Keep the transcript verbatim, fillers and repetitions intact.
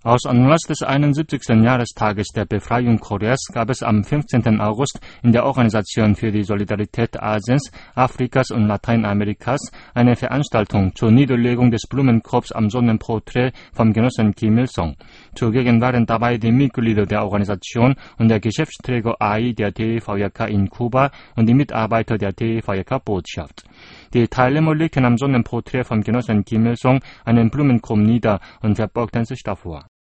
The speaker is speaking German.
Aus Anlass des einundsiebzigsten Jahrestages der Befreiung Koreas gab es am fünfzehnten August in der Organisation für die Solidarität Asiens, Afrikas und Lateinamerikas eine Veranstaltung zur Niederlegung des Blumenkorbs am Sonnenporträt vom Genossen Kim Il-sung. Zugegen waren dabei die Mitglieder der Organisation und der Geschäftsträger A I der D E V J K in Kuba und die Mitarbeiter der D E V J K-Botschaft. Die Teilnehmer legten am Sonnenporträt vom Genossen Kim Il-sung einen Blumenkorb nieder und verbeugten sich davor.